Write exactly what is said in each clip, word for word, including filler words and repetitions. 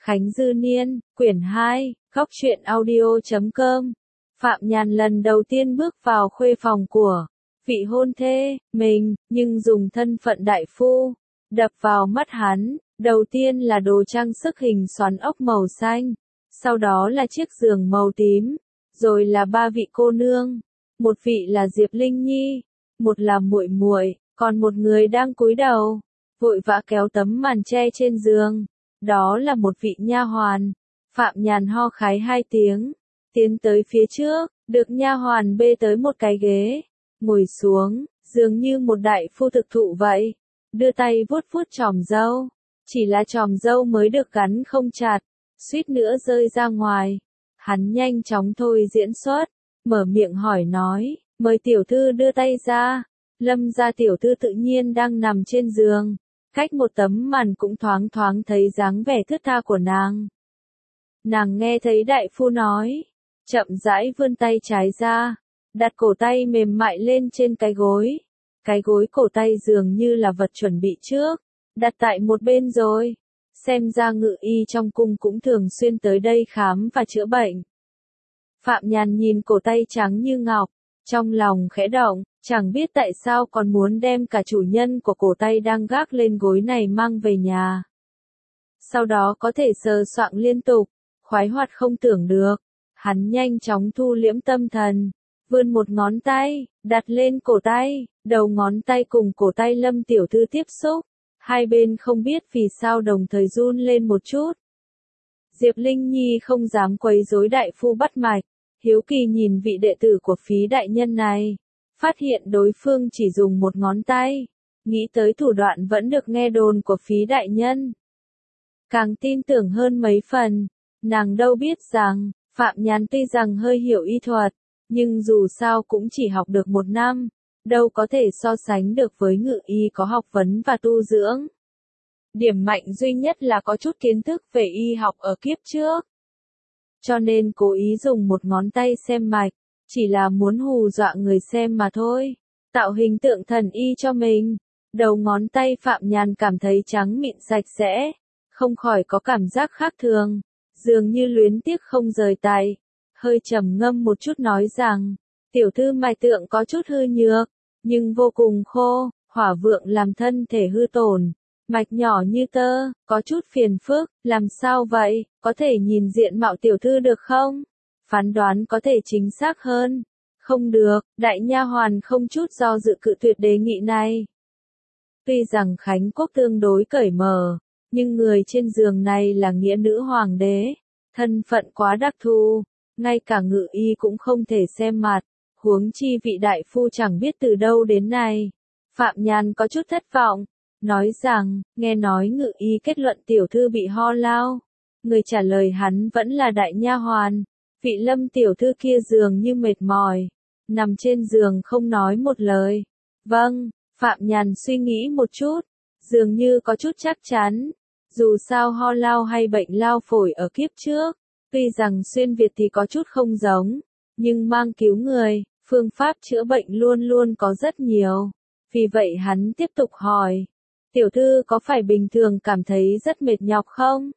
Khánh Dư Niên, quyển hai, góc truyện audio chấm com. Phạm Nhàn lần đầu tiên bước vào khuê phòng của vị hôn thê mình, nhưng dùng thân phận đại phu. Đập vào mắt hắn, đầu tiên là đồ trang sức hình xoắn ốc màu xanh, sau đó là chiếc giường màu tím, rồi là ba vị cô nương. Một vị là Diệp Linh Nhi, một là muội muội, còn một người đang cúi đầu, vội vã kéo tấm màn che trên giường. Đó là một vị nha hoàn. Phạm Nhàn ho khái hai tiếng, tiến tới phía trước, được nha hoàn bê tới một cái ghế, ngồi xuống, dường như một đại phu thực thụ vậy, đưa tay vuốt vuốt chòm râu, chỉ là chòm râu mới được gắn không chặt, suýt nữa rơi ra ngoài. Hắn nhanh chóng thôi diễn xuất, mở miệng hỏi nói, mời tiểu thư đưa tay ra. Lâm gia tiểu thư tự nhiên đang nằm trên giường, cách một tấm màn cũng thoáng thoáng thấy dáng vẻ thướt tha của nàng. Nàng nghe thấy đại phu nói, chậm rãi vươn tay trái ra, đặt cổ tay mềm mại lên trên cái gối. Cái gối cổ tay dường như là vật chuẩn bị trước, đặt tại một bên rồi. Xem ra ngự y trong cung cũng thường xuyên tới đây khám và chữa bệnh. Phạm Nhàn nhìn cổ tay trắng như ngọc, trong lòng khẽ động, chẳng biết tại sao còn muốn đem cả chủ nhân của cổ tay đang gác lên gối này mang về nhà. Sau đó có thể sờ soạng liên tục, khoái hoạt không tưởng được. Hắn nhanh chóng thu liễm tâm thần, vươn một ngón tay, đặt lên cổ tay, đầu ngón tay cùng cổ tay Lâm tiểu thư tiếp xúc. Hai bên không biết vì sao đồng thời run lên một chút. Diệp Linh Nhi không dám quấy rối đại phu bắt mạch, hiếu kỳ nhìn vị đệ tử của Phí đại nhân này, phát hiện đối phương chỉ dùng một ngón tay, nghĩ tới thủ đoạn vẫn được nghe đồn của Phí đại nhân. Càng tin tưởng hơn mấy phần, nàng đâu biết rằng, Phạm Nhàn tuy rằng hơi hiểu y thuật, nhưng dù sao cũng chỉ học được một năm, đâu có thể so sánh được với ngự y có học vấn và tu dưỡng. Điểm mạnh duy nhất là có chút kiến thức về y học ở kiếp trước. Cho nên cố ý dùng một ngón tay xem mạch, chỉ là muốn hù dọa người xem mà thôi, tạo hình tượng thần y cho mình. Đầu ngón tay Phạm Nhàn cảm thấy trắng mịn sạch sẽ, không khỏi có cảm giác khác thường, dường như luyến tiếc không rời tay. Hơi trầm ngâm một chút nói rằng, tiểu thư mạch tượng có chút hư nhược, nhưng vô cùng khô, hỏa vượng làm thân thể hư tổn, mạch nhỏ như tơ, có chút phiền phức. Làm sao vậy, có thể nhìn diện mạo tiểu thư được không? Phán đoán có thể chính xác hơn. Không được, đại nha hoàn không chút do dự cự tuyệt đề nghị này. Tuy rằng Khánh Quốc tương đối cởi mở, nhưng người trên giường này là nghĩa nữ hoàng đế, thân phận quá đặc thù, ngay cả ngự y cũng không thể xem mặt, huống chi vị đại phu chẳng biết từ đâu đến này. Phạm Nhàn có chút thất vọng, nói rằng, nghe nói ngự y kết luận tiểu thư bị ho lao. Người trả lời hắn vẫn là đại nha hoàn. Vị Lâm tiểu thư kia dường như mệt mỏi, nằm trên giường không nói một lời. Vâng, Phạm Nhàn suy nghĩ một chút, dường như có chút chắc chắn. Dù sao ho lao hay bệnh lao phổi ở kiếp trước, tuy rằng xuyên Việt thì có chút không giống, nhưng mang cứu người, phương pháp chữa bệnh luôn luôn có rất nhiều. Vì vậy hắn tiếp tục hỏi, tiểu thư có phải bình thường cảm thấy rất mệt nhọc không?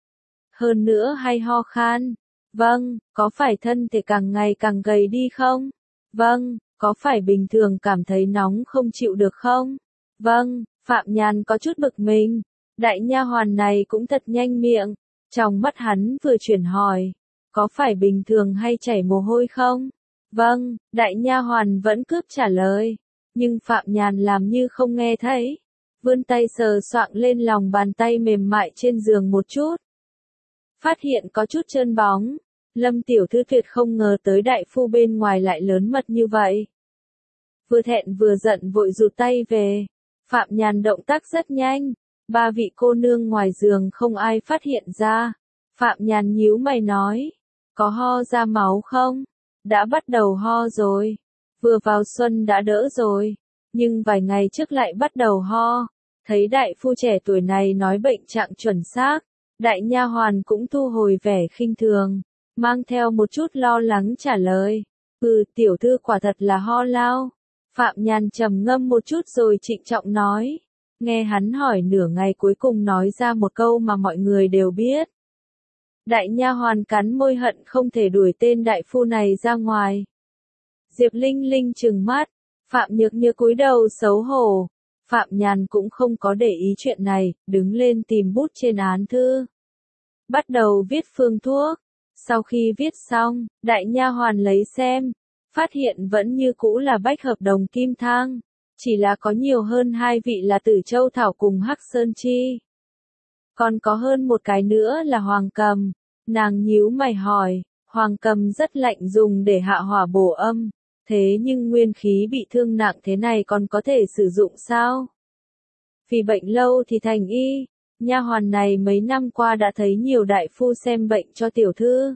Hơn nữa hay ho khan? Vâng. Có phải thân thể càng ngày càng gầy đi không? Vâng. Có phải bình thường cảm thấy nóng không chịu được không? Vâng. Phạm Nhàn có chút bực mình. Đại nha hoàn này cũng thật nhanh miệng. Trong mắt hắn vừa chuyển hỏi, có phải bình thường hay chảy mồ hôi không? Vâng. Đại nha hoàn vẫn cướp trả lời, nhưng Phạm Nhàn làm như không nghe thấy, vươn tay sờ soạng lên lòng bàn tay mềm mại trên giường một chút. Phát hiện có chút trơn bóng, Lâm tiểu thư tuyệt không ngờ tới đại phu bên ngoài lại lớn mật như vậy. Vừa thẹn vừa giận vội rụt tay về. Phạm Nhàn động tác rất nhanh, ba vị cô nương ngoài giường không ai phát hiện ra. Phạm Nhàn nhíu mày nói, có ho ra máu không? Đã bắt đầu ho rồi. Vừa vào xuân đã đỡ rồi, nhưng vài ngày trước lại bắt đầu ho. Thấy đại phu trẻ tuổi này nói bệnh trạng chuẩn xác, đại nha hoàn cũng thu hồi vẻ khinh thường, mang theo một chút lo lắng trả lời, ừ, tiểu thư quả thật là ho lao. Phạm Nhàn trầm ngâm một chút rồi trịnh trọng nói, nghe hắn hỏi nửa ngày cuối cùng nói ra một câu mà mọi người đều biết, Đại nha hoàn cắn môi hận không thể đuổi tên đại phu này ra ngoài. Diệp Linh Linh trừng mắt, Phạm Nhược Như cúi đầu xấu hổ. Phạm Nhàn cũng không có để ý chuyện này, đứng lên tìm bút trên án thư. Bắt đầu viết phương thuốc. Sau khi viết xong, đại nha hoàn lấy xem, phát hiện vẫn như cũ là bách hợp đồng kim thang, chỉ là có nhiều hơn hai vị là Tử Châu Thảo cùng Hắc Sơn Chi. Còn có hơn một cái nữa là Hoàng Cầm. Nàng nhíu mày hỏi, Hoàng Cầm rất lạnh dùng để hạ hỏa bổ âm, thế nhưng nguyên khí bị thương nặng thế này còn có thể sử dụng sao? Vì bệnh lâu thì thành y, nha hoàn này mấy năm qua đã thấy nhiều đại phu xem bệnh cho tiểu thư.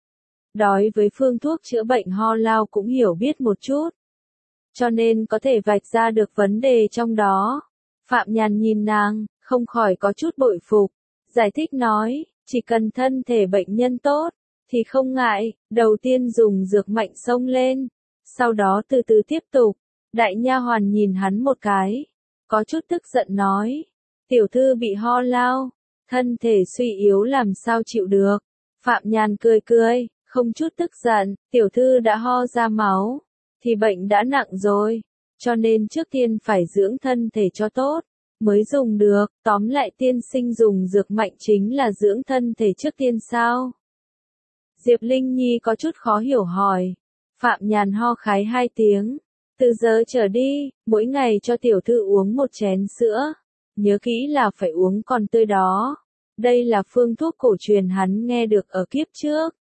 Đối với phương thuốc chữa bệnh ho lao cũng hiểu biết một chút, cho nên có thể vạch ra được vấn đề trong đó. Phạm Nhàn nhìn nàng, không khỏi có chút bội phục, giải thích nói, chỉ cần thân thể bệnh nhân tốt, thì không ngại, đầu tiên dùng dược mạnh xông lên, sau đó từ từ tiếp tục. Đại nha hoàn nhìn hắn một cái, có chút tức giận nói, tiểu thư bị ho lao, thân thể suy yếu làm sao chịu được. Phạm Nhàn cười cười, không chút tức giận, tiểu thư đã ho ra máu, thì bệnh đã nặng rồi, cho nên trước tiên phải dưỡng thân thể cho tốt, mới dùng được. Tóm lại tiên sinh dùng dược mạnh chính là dưỡng thân thể trước tiên sao? Diệp Linh Nhi có chút khó hiểu hỏi. Phạm Nhàn ho khái hai tiếng, từ giờ trở đi, mỗi ngày cho tiểu thư uống một chén sữa, nhớ kỹ là phải uống còn tươi đó. Đây là phương thuốc cổ truyền hắn nghe được ở kiếp trước.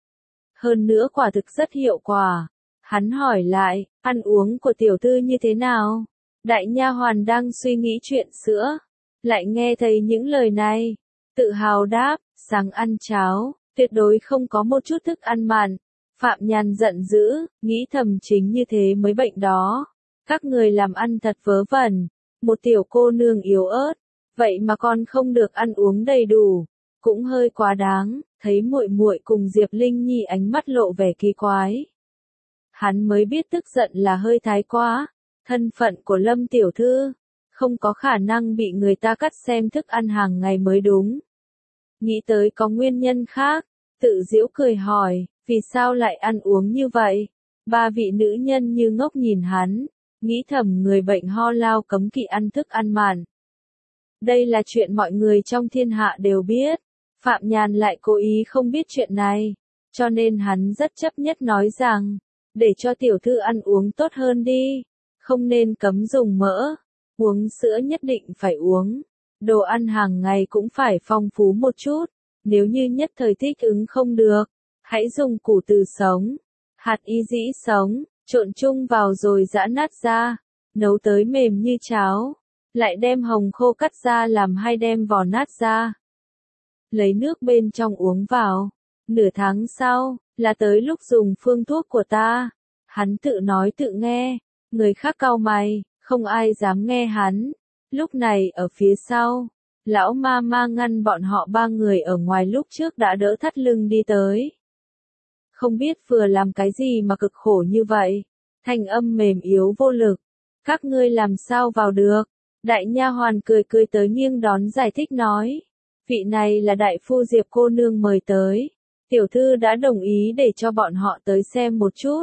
Hơn nữa quả thực rất hiệu quả. Hắn hỏi lại, ăn uống của tiểu thư như thế nào? Đại nha hoàn đang suy nghĩ chuyện sữa, lại nghe thấy những lời này, tự hào đáp, sáng ăn cháo, tuyệt đối không có một chút thức ăn mặn. Phạm Nhàn giận dữ, nghĩ thầm chính như thế mới bệnh đó. Các người làm ăn thật vớ vẩn, một tiểu cô nương yếu ớt, vậy mà còn không được ăn uống đầy đủ, cũng hơi quá đáng. Thấy muội muội cùng Diệp Linh Nhi ánh mắt lộ vẻ kỳ quái, hắn mới biết tức giận là hơi thái quá. Thân phận của Lâm tiểu thư, không có khả năng bị người ta cắt xem thức ăn hàng ngày mới đúng. Nghĩ tới có nguyên nhân khác, tự giễu cười hỏi, vì sao lại ăn uống như vậy? Ba vị nữ nhân như ngốc nhìn hắn, nghĩ thầm người bệnh ho lao cấm kỵ ăn thức ăn mặn. Đây là chuyện mọi người trong thiên hạ đều biết, Phạm Nhàn lại cố ý không biết chuyện này, cho nên hắn rất chấp nhất nói rằng, để cho tiểu thư ăn uống tốt hơn đi, không nên cấm dùng mỡ, uống sữa nhất định phải uống, đồ ăn hàng ngày cũng phải phong phú một chút, nếu như nhất thời thích ứng không được, hãy dùng củ từ sống, hạt y dĩ sống, trộn chung vào rồi giã nát ra, nấu tới mềm như cháo, lại đem hồng khô cắt ra làm hai đem vỏ nát ra. Lấy nước bên trong uống vào, nửa tháng sau, là tới lúc dùng phương thuốc của ta. Hắn tự nói tự nghe, người khác cau mày, không ai dám nghe hắn. Lúc này ở phía sau, lão ma ma ngăn bọn họ ba người ở ngoài lúc trước đã đỡ thắt lưng đi tới. Không biết vừa làm cái gì mà cực khổ như vậy, thanh âm mềm yếu vô lực. Các ngươi làm sao vào được? Đại nha hoàn cười cười tới nghiêng đón giải thích nói. Vị này là đại phu Diệp cô nương mời tới. Tiểu thư đã đồng ý để cho bọn họ tới xem một chút.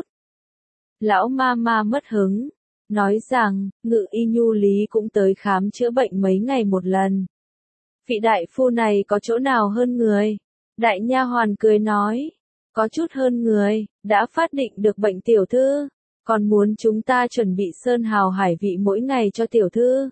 Lão ma ma mất hứng, nói rằng, Ngự y Nhu Lý cũng tới khám chữa bệnh mấy ngày một lần. Vị đại phu này có chỗ nào hơn người? Đại nha hoàn cười nói, có chút hơn người, đã phát định được bệnh tiểu thư, còn muốn chúng ta chuẩn bị sơn hào hải vị mỗi ngày cho tiểu thư.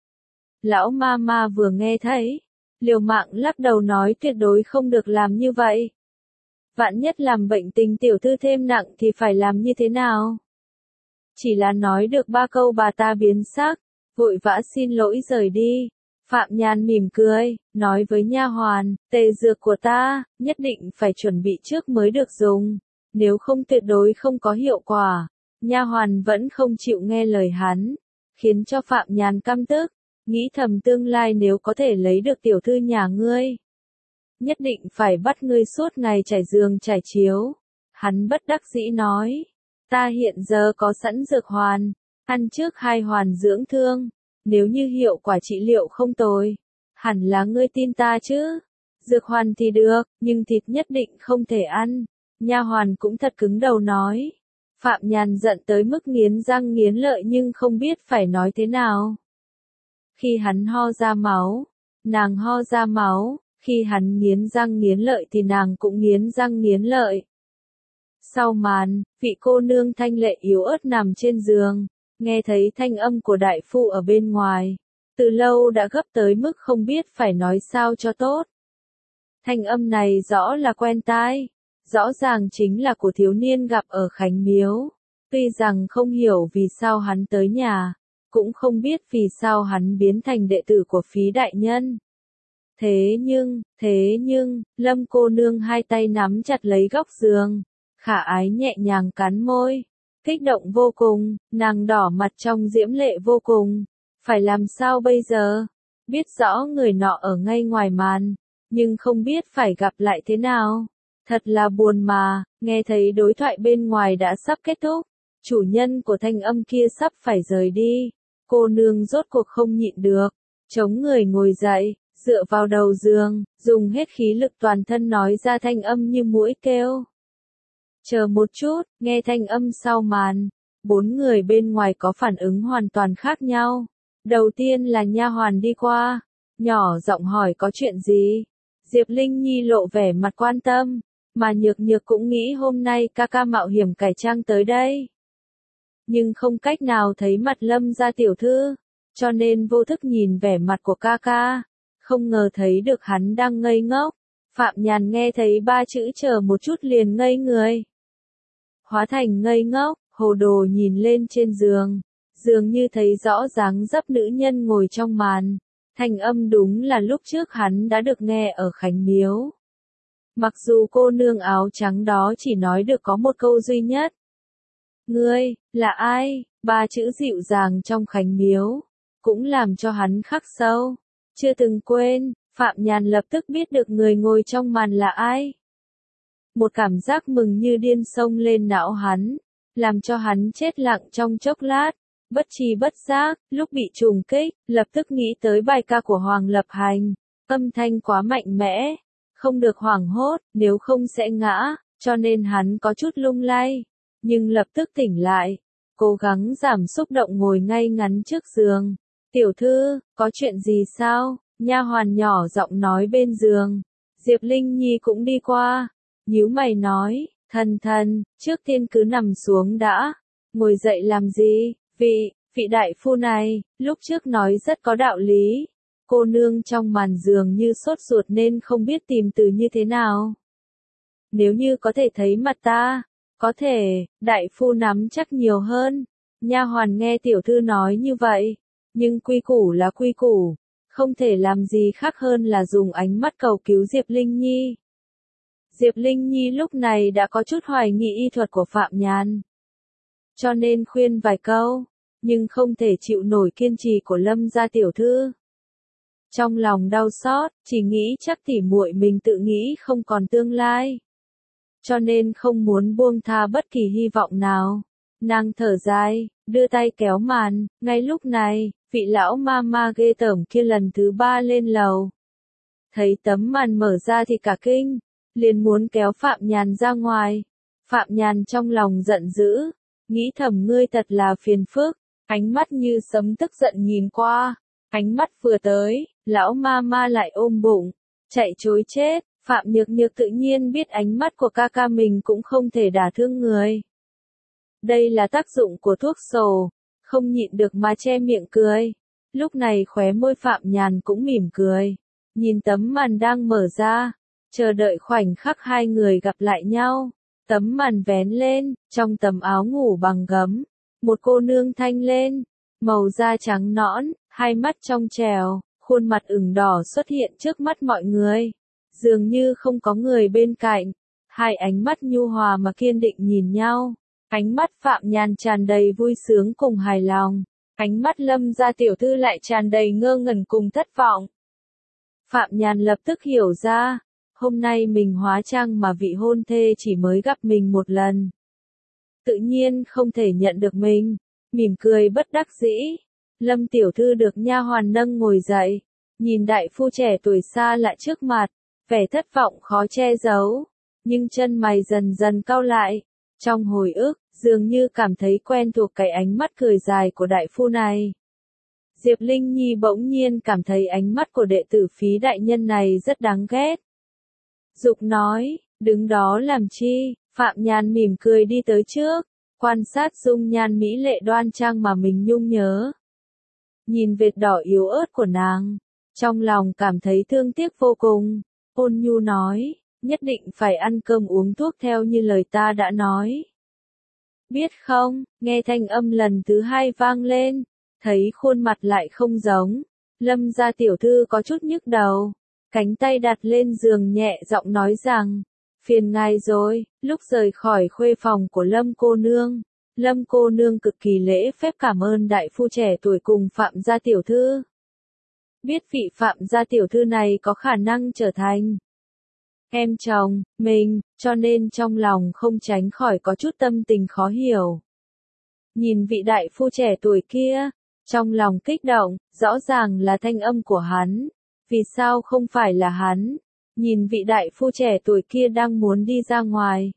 Lão ma ma vừa nghe thấy, liều mạng lắc đầu nói tuyệt đối không được làm như vậy. Vạn nhất làm bệnh tình tiểu thư thêm nặng thì phải làm như thế nào? Chỉ là nói được ba câu bà ta biến sắc, vội vã xin lỗi rời đi. Phạm Nhàn mỉm cười, nói với nha hoàn, tề dược của ta, nhất định phải chuẩn bị trước mới được dùng, nếu không tuyệt đối không có hiệu quả. Nha hoàn vẫn không chịu nghe lời hắn, khiến cho Phạm Nhàn căm tức, nghĩ thầm tương lai nếu có thể lấy được tiểu thư nhà ngươi, nhất định phải bắt ngươi suốt ngày trải giường trải chiếu. Hắn bất đắc dĩ nói, ta hiện giờ có sẵn dược hoàn, ăn trước hai hoàn dưỡng thương, nếu như hiệu quả trị liệu không tồi, hẳn là ngươi tin ta chứ. Dược hoàn thì được, nhưng thịt nhất định không thể ăn. Nha hoàn cũng thật cứng đầu nói. Phạm Nhàn giận tới mức nghiến răng nghiến lợi nhưng không biết phải nói thế nào. Khi hắn ho ra máu, nàng ho ra máu, khi hắn nghiến răng nghiến lợi thì nàng cũng nghiến răng nghiến lợi. Sau màn, vị cô nương thanh lệ yếu ớt nằm trên giường, nghe thấy thanh âm của đại phu ở bên ngoài, từ lâu đã gấp tới mức không biết phải nói sao cho tốt. Thanh âm này rõ là quen tai, rõ ràng chính là của thiếu niên gặp ở Khánh Miếu. Tuy rằng không hiểu vì sao hắn tới nhà, cũng không biết vì sao hắn biến thành đệ tử của Phí đại nhân. Thế nhưng, thế nhưng, Lâm cô nương hai tay nắm chặt lấy góc giường, khả ái nhẹ nhàng cắn môi, kích động vô cùng, nàng đỏ mặt trong diễm lệ vô cùng. Phải làm sao bây giờ? Biết rõ người nọ ở ngay ngoài màn, nhưng không biết phải gặp lại thế nào. Thật là buồn mà, nghe thấy đối thoại bên ngoài đã sắp kết thúc, chủ nhân của thanh âm kia sắp phải rời đi. Cô nương rốt cuộc không nhịn được, chống người ngồi dậy, dựa vào đầu giường, dùng hết khí lực toàn thân nói ra thanh âm như mũi kêu. Chờ một chút, nghe thanh âm sau màn, bốn người bên ngoài có phản ứng hoàn toàn khác nhau. Đầu tiên là nha hoàn đi qua, nhỏ giọng hỏi có chuyện gì. Diệp Linh Nhi lộ vẻ mặt quan tâm, mà Nhược Nhược cũng nghĩ hôm nay ca ca mạo hiểm cải trang tới đây. Nhưng không cách nào thấy mặt Lâm gia tiểu thư, cho nên vô thức nhìn vẻ mặt của ca ca, không ngờ thấy được hắn đang ngây ngốc. Phạm Nhàn nghe thấy ba chữ chờ một chút liền ngây người. Hóa thành ngây ngốc, hồ đồ nhìn lên trên giường, dường như thấy rõ dáng dấp nữ nhân ngồi trong màn. Thanh âm đúng là lúc trước hắn đã được nghe ở Khánh Miếu. Mặc dù cô nương áo trắng đó chỉ nói được có một câu duy nhất. Ngươi, là ai? Ba chữ dịu dàng trong Khánh Miếu, cũng làm cho hắn khắc sâu. Chưa từng quên, Phạm Nhàn lập tức biết được người ngồi trong màn là ai. Một cảm giác mừng như điên xông lên não hắn, làm cho hắn chết lặng trong chốc lát. Bất tri bất giác, lúc bị trùng kích, lập tức nghĩ tới bài ca của Hoàng Lập Hành. Âm thanh quá mạnh mẽ, không được hoảng hốt, nếu không sẽ ngã, cho nên hắn có chút lung lay. Nhưng lập tức tỉnh lại, cố gắng giảm xúc động ngồi ngay ngắn trước giường. Tiểu thư, có chuyện gì sao? Nha hoàn nhỏ giọng nói bên giường. Diệp Linh Nhi cũng đi qua, nhíu mày nói, thần thần, trước tiên cứ nằm xuống đã, ngồi dậy làm gì? Vị, vị đại phu này, lúc trước nói rất có đạo lý. Cô nương trong màn giường như sốt ruột nên không biết tìm từ như thế nào. Nếu như có thể thấy mặt ta, có thể, đại phu nắm chắc nhiều hơn. Nha hoàn nghe tiểu thư nói như vậy, nhưng quy củ là quy củ, không thể làm gì khác hơn là dùng ánh mắt cầu cứu Diệp Linh Nhi. Diệp Linh Nhi lúc này đã có chút hoài nghi y thuật của Phạm Nhàn. Cho nên khuyên vài câu, nhưng không thể chịu nổi kiên trì của Lâm gia tiểu thư. Trong lòng đau xót, chỉ nghĩ chắc tỉ muội mình tự nghĩ không còn tương lai. Cho nên không muốn buông tha bất kỳ hy vọng nào. Nàng thở dài, đưa tay kéo màn, ngay lúc này, vị lão ma ma ghê tởm kia lần thứ ba lên lầu. Thấy tấm màn mở ra thì cả kinh, liền muốn kéo Phạm Nhàn ra ngoài. Phạm Nhàn trong lòng giận dữ, nghĩ thầm ngươi thật là phiền phức, ánh mắt như sấm tức giận nhìn qua, ánh mắt vừa tới, lão ma ma lại ôm bụng, chạy trối chết. Phạm Nhược Nhược tự nhiên biết ánh mắt của ca ca mình cũng không thể đả thương người. Đây là tác dụng của thuốc sổ, không nhịn được mà che miệng cười. Lúc này khóe môi Phạm Nhàn cũng mỉm cười, nhìn tấm màn đang mở ra, chờ đợi khoảnh khắc hai người gặp lại nhau. Tấm màn vén lên, trong tấm áo ngủ bằng gấm, một cô nương thanh lên, màu da trắng nõn, hai mắt trong trèo, khuôn mặt ửng đỏ xuất hiện trước mắt mọi người. Dường như không có người bên cạnh, hai ánh mắt nhu hòa mà kiên định nhìn nhau. Ánh mắt Phạm Nhàn tràn đầy vui sướng cùng hài lòng, ánh mắt Lâm gia tiểu thư lại tràn đầy ngơ ngẩn cùng thất vọng. Phạm Nhàn lập tức hiểu ra, hôm nay mình hóa trang mà vị hôn thê chỉ mới gặp mình một lần. Tự nhiên không thể nhận được mình, mỉm cười bất đắc dĩ. Lâm tiểu thư được nha hoàn nâng ngồi dậy, nhìn đại phu trẻ tuổi xa lạ trước mặt, vẻ thất vọng khó che giấu, nhưng chân mày dần dần cau lại. Trong hồi ức, dường như cảm thấy quen thuộc cái ánh mắt cười dài của đại phu này. Diệp Linh Nhi bỗng nhiên cảm thấy ánh mắt của đệ tử Phí đại nhân này rất đáng ghét. Dục nói, đứng đó làm chi? Phạm Nhan mỉm cười đi tới trước, quan sát dung nhan mỹ lệ đoan trang mà mình nhung nhớ. Nhìn vệt đỏ yếu ớt của nàng, trong lòng cảm thấy thương tiếc vô cùng. Ôn nhu nói, nhất định phải ăn cơm uống thuốc theo như lời ta đã nói. Biết không, nghe thanh âm lần thứ hai vang lên, thấy khuôn mặt lại không giống. Lâm gia tiểu thư có chút nhức đầu, cánh tay đặt lên giường nhẹ giọng nói rằng, phiền ngài rồi. Lúc rời khỏi khuê phòng của Lâm cô nương, Lâm cô nương cực kỳ lễ phép cảm ơn đại phu trẻ tuổi cùng Phạm gia tiểu thư. Biết vị Phạm gia tiểu thư này có khả năng trở thành em chồng mình, cho nên trong lòng không tránh khỏi có chút tâm tình khó hiểu. Nhìn vị đại phu trẻ tuổi kia, trong lòng kích động, rõ ràng là thanh âm của hắn, vì sao không phải là hắn? Nhìn vị đại phu trẻ tuổi kia đang muốn đi ra ngoài.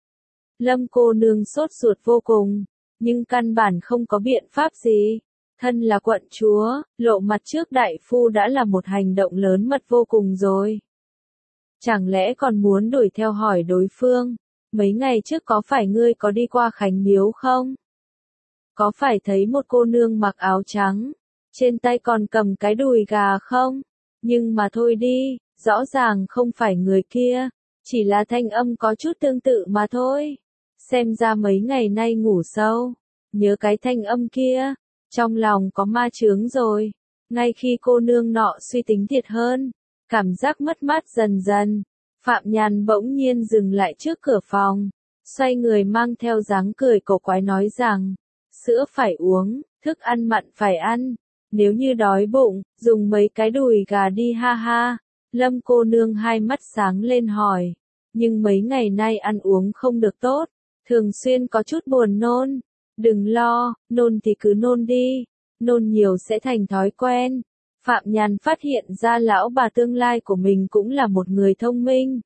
Lâm cô nương sốt ruột vô cùng, nhưng căn bản không có biện pháp gì. Thân là quận chúa, lộ mặt trước đại phu đã là một hành động lớn mật vô cùng rồi. Chẳng lẽ còn muốn đuổi theo hỏi đối phương, mấy ngày trước có phải ngươi có đi qua Khánh Miếu không? Có phải thấy một cô nương mặc áo trắng, trên tay còn cầm cái đùi gà không? Nhưng mà thôi đi, rõ ràng không phải người kia, chỉ là thanh âm có chút tương tự mà thôi. Xem ra mấy ngày nay ngủ sâu, nhớ cái thanh âm kia, trong lòng có ma chướng rồi. Ngay khi cô nương nọ suy tính thiệt hơn, cảm giác mất mát dần dần, Phạm Nhan bỗng nhiên dừng lại trước cửa phòng, xoay người mang theo dáng cười cổ quái nói rằng, sữa phải uống, thức ăn mặn phải ăn, nếu như đói bụng, dùng mấy cái đùi gà đi ha ha. Lâm cô nương hai mắt sáng lên hỏi, nhưng mấy ngày nay ăn uống không được tốt, thường xuyên có chút buồn nôn. Đừng lo, nôn thì cứ nôn đi, nôn nhiều sẽ thành thói quen. Phạm Nhan phát hiện ra lão bà tương lai của mình cũng là một người thông minh.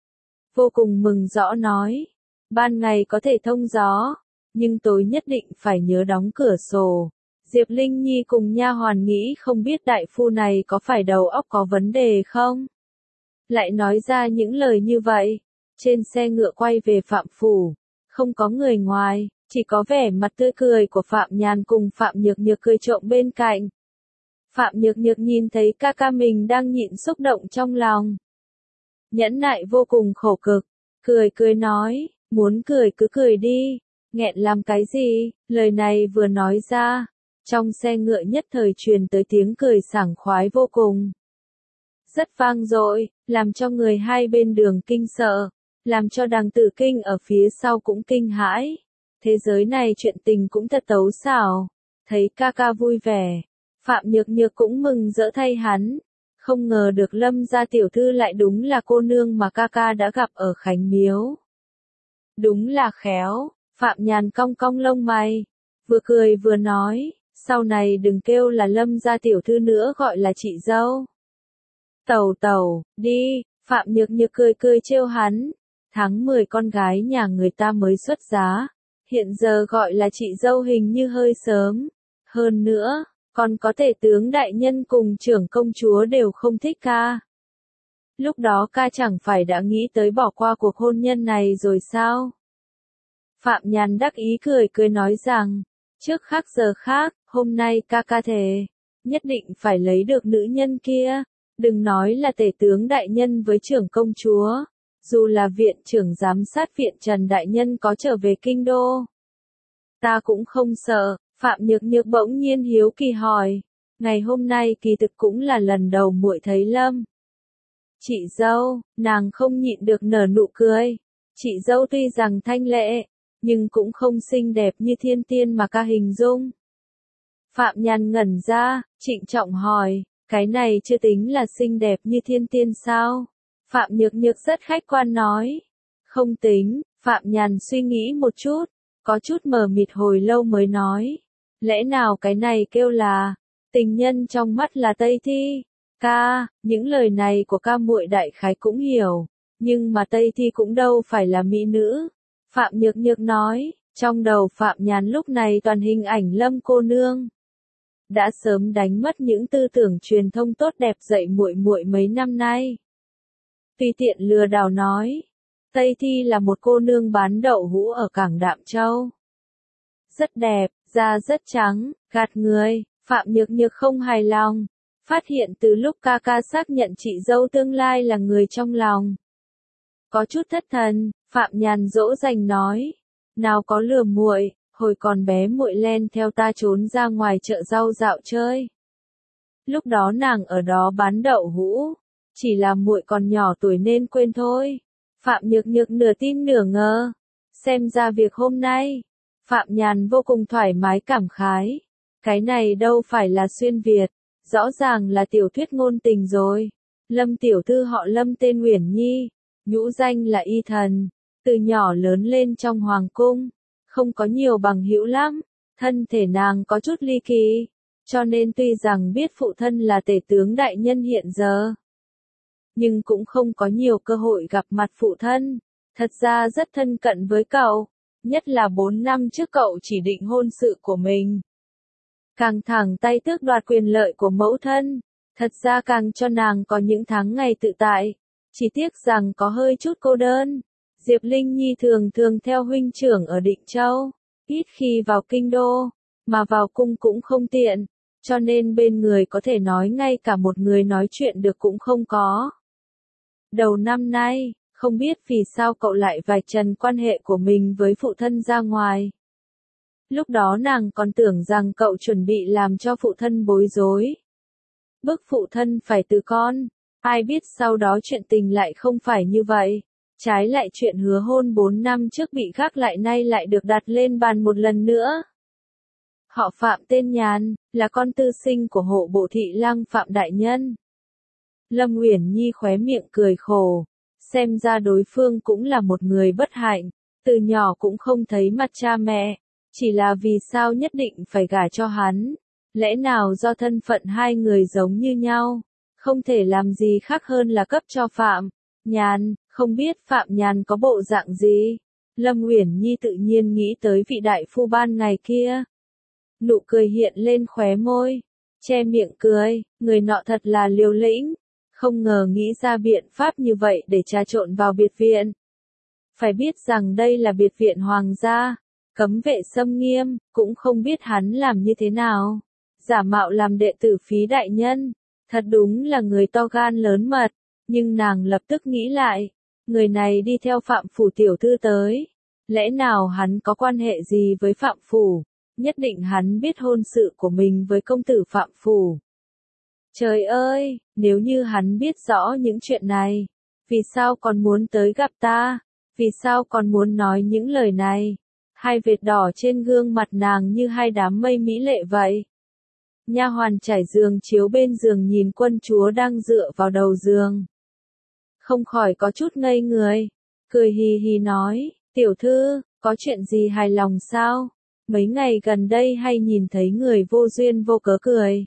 Vô cùng mừng rõ nói, ban ngày có thể thông gió, nhưng tối nhất định phải nhớ đóng cửa sổ. Diệp Linh Nhi cùng nha hoàn nghĩ không biết đại phu này có phải đầu óc có vấn đề không? Lại nói ra những lời như vậy. Trên xe ngựa quay về Phạm phủ, không có người ngoài, chỉ có vẻ mặt tươi cười của Phạm Nhan cùng Phạm Nhược Nhược cười trộm bên cạnh. Phạm Nhược Nhược nhìn thấy ca ca mình đang nhịn xúc động trong lòng. Nhẫn nại vô cùng khổ cực, cười cười nói, muốn cười cứ cười đi, nghẹn làm cái gì? Lời này vừa nói ra, trong xe ngựa nhất thời truyền tới tiếng cười sảng khoái vô cùng. Rất vang dội, làm cho người hai bên đường kinh sợ, làm cho đằng Tử Kinh ở phía sau cũng kinh hãi. Thế giới này chuyện tình cũng thật tấu xảo. Thấy ca ca vui vẻ, Phạm Nhược Nhược cũng mừng rỡ thay hắn. Không ngờ được Lâm gia tiểu thư lại đúng là cô nương mà ca ca đã gặp ở Khánh Miếu. Đúng là khéo. Phạm Nhan cong cong lông mày, vừa cười vừa nói, sau này đừng kêu là Lâm gia tiểu thư nữa, gọi là chị dâu. Tẩu tẩu, đi. Phạm Nhược Nhược cười cười trêu hắn. Tháng mười con gái nhà người ta mới xuất giá, hiện giờ gọi là chị dâu hình như hơi sớm. Hơn nữa, còn có thể tướng đại nhân cùng trưởng công chúa đều không thích ca. Lúc đó ca chẳng phải đã nghĩ tới bỏ qua cuộc hôn nhân này rồi sao? Phạm Nhan đắc ý cười cười nói rằng, trước khác giờ khác, hôm nay ca ca thề, nhất định phải lấy được nữ nhân kia. Đừng nói là tể tướng đại nhân với trưởng công chúa, dù là viện trưởng giám sát viện Trần đại nhân có trở về kinh đô, ta cũng không sợ. Phạm Nhược Nhược bỗng nhiên hiếu kỳ hỏi, ngày hôm nay kỳ thực cũng là lần đầu muội thấy Lâm chị dâu. Nàng không nhịn được nở nụ cười. Chị dâu tuy rằng thanh lệ, nhưng cũng không xinh đẹp như thiên tiên mà ca hình dung. Phạm Nhan ngẩn ra, trịnh trọng hỏi, cái này chưa tính là xinh đẹp như thiên tiên sao? Phạm Nhược Nhược rất khách quan nói, không tính. Phạm Nhan suy nghĩ một chút, có chút mờ mịt hồi lâu mới nói, lẽ nào cái này kêu là tình nhân trong mắt là Tây Thi? Ca, những lời này của ca muội đại khái cũng hiểu, nhưng mà Tây Thi cũng đâu phải là mỹ nữ. Phạm Nhược Nhược nói, trong đầu Phạm Nhàn lúc này toàn hình ảnh Lâm cô nương. Đã sớm đánh mất những tư tưởng truyền thông tốt đẹp dạy muội muội mấy năm nay. Tùy tiện lừa đảo nói, Tây Thi là một cô nương bán đậu hũ ở cảng Đạm Châu. Rất đẹp, da rất trắng, gạt người. Phạm Nhược Nhược không hài lòng, phát hiện từ lúc ca ca xác nhận chị dâu tương lai là người trong lòng. Có chút thất thần, Phạm Nhàn dỗ dành nói, nào có lừa muội, hồi còn bé muội len theo ta trốn ra ngoài chợ rau dạo chơi. Lúc đó nàng ở đó bán đậu hũ, chỉ là muội còn nhỏ tuổi nên quên thôi. Phạm Nhược Nhược nửa tin nửa ngờ, xem ra việc hôm nay, Phạm Nhàn vô cùng thoải mái cảm khái. Cái này đâu phải là xuyên Việt, rõ ràng là tiểu thuyết ngôn tình rồi. Lâm tiểu thư họ Lâm tên Uyển Nhi, nhũ danh là Y Thần, từ nhỏ lớn lên trong hoàng cung, không có nhiều bằng hữu lắm, thân thể nàng có chút ly kỳ, cho nên tuy rằng biết phụ thân là tể tướng đại nhân hiện giờ, nhưng cũng không có nhiều cơ hội gặp mặt phụ thân, thật ra rất thân cận với cậu, nhất là bốn năm trước cậu chỉ định hôn sự của mình. Càng thẳng tay tước đoạt quyền lợi của mẫu thân, thật ra càng cho nàng có những tháng ngày tự tại, chỉ tiếc rằng có hơi chút cô đơn. Diệp Linh Nhi thường thường theo huynh trưởng ở Định Châu, ít khi vào kinh đô, mà vào cung cũng không tiện, cho nên bên người có thể nói ngay cả một người nói chuyện được cũng không có. Đầu năm nay, không biết vì sao cậu lại vạch trần quan hệ của mình với phụ thân ra ngoài. Lúc đó nàng còn tưởng rằng cậu chuẩn bị làm cho phụ thân bối rối, bức phụ thân phải từ con, ai biết sau đó chuyện tình lại không phải như vậy. Trái lại chuyện hứa hôn bốn năm trước bị gác lại nay lại được đặt lên bàn một lần nữa. Họ Phạm tên Nhàn, là con tư sinh của hộ bộ thị lang Phạm đại nhân. Lâm Uyển Nhi khóe miệng cười khổ, xem ra đối phương cũng là một người bất hạnh, từ nhỏ cũng không thấy mặt cha mẹ, chỉ là vì sao nhất định phải gả cho hắn, lẽ nào do thân phận hai người giống như nhau, không thể làm gì khác hơn là cấp cho Phạm Nhàn. Không biết Phạm Nhàn có bộ dạng gì? Lâm Uyển Nhi tự nhiên nghĩ tới vị đại phu ban ngày kia. Nụ cười hiện lên khóe môi, che miệng cười, người nọ thật là liều lĩnh, không ngờ nghĩ ra biện pháp như vậy để trà trộn vào biệt viện. Phải biết rằng đây là biệt viện hoàng gia, cấm vệ xâm nghiêm, cũng không biết hắn làm như thế nào. Giả mạo làm đệ tử Phí đại nhân, thật đúng là người to gan lớn mật, nhưng nàng lập tức nghĩ lại. Người này đi theo Phạm Phủ tiểu thư tới, lẽ nào hắn có quan hệ gì với Phạm Phủ, nhất định hắn biết hôn sự của mình với công tử Phạm Phủ. Trời ơi, nếu như hắn biết rõ những chuyện này, vì sao còn muốn tới gặp ta, vì sao còn muốn nói những lời này, hai vệt đỏ trên gương mặt nàng như hai đám mây mỹ lệ vậy. Nha hoàn trải giường chiếu bên giường nhìn quân chúa đang dựa vào đầu giường. Không khỏi có chút ngây người, cười hì hì nói, tiểu thư, có chuyện gì hài lòng sao? Mấy ngày gần đây hay nhìn thấy người vô duyên vô cớ cười.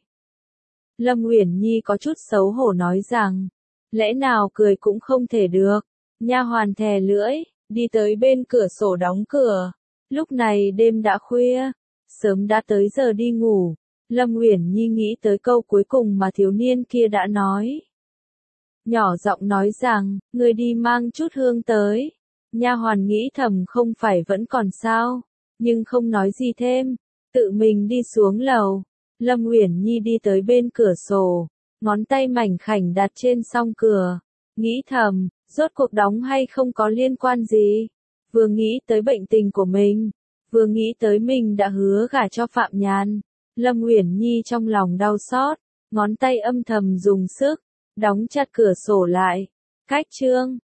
Lâm Uyển Nhi có chút xấu hổ nói rằng, lẽ nào cười cũng không thể được. Nha hoàn thè lưỡi, đi tới bên cửa sổ đóng cửa. Lúc này đêm đã khuya, sớm đã tới giờ đi ngủ. Lâm Uyển Nhi nghĩ tới câu cuối cùng mà thiếu niên kia đã nói. Nhỏ giọng nói rằng, người đi mang chút hương tới. Nha hoàn nghĩ thầm không phải vẫn còn sao, nhưng không nói gì thêm, tự mình đi xuống lầu. Lâm Uyển Nhi đi tới bên cửa sổ, ngón tay mảnh khảnh đặt trên song cửa, nghĩ thầm, rốt cuộc đóng hay không có liên quan gì. Vừa nghĩ tới bệnh tình của mình, vừa nghĩ tới mình đã hứa gả cho Phạm Nhàn, Lâm Uyển Nhi trong lòng đau xót, ngón tay âm thầm dùng sức đóng chặt cửa sổ lại. Cách chương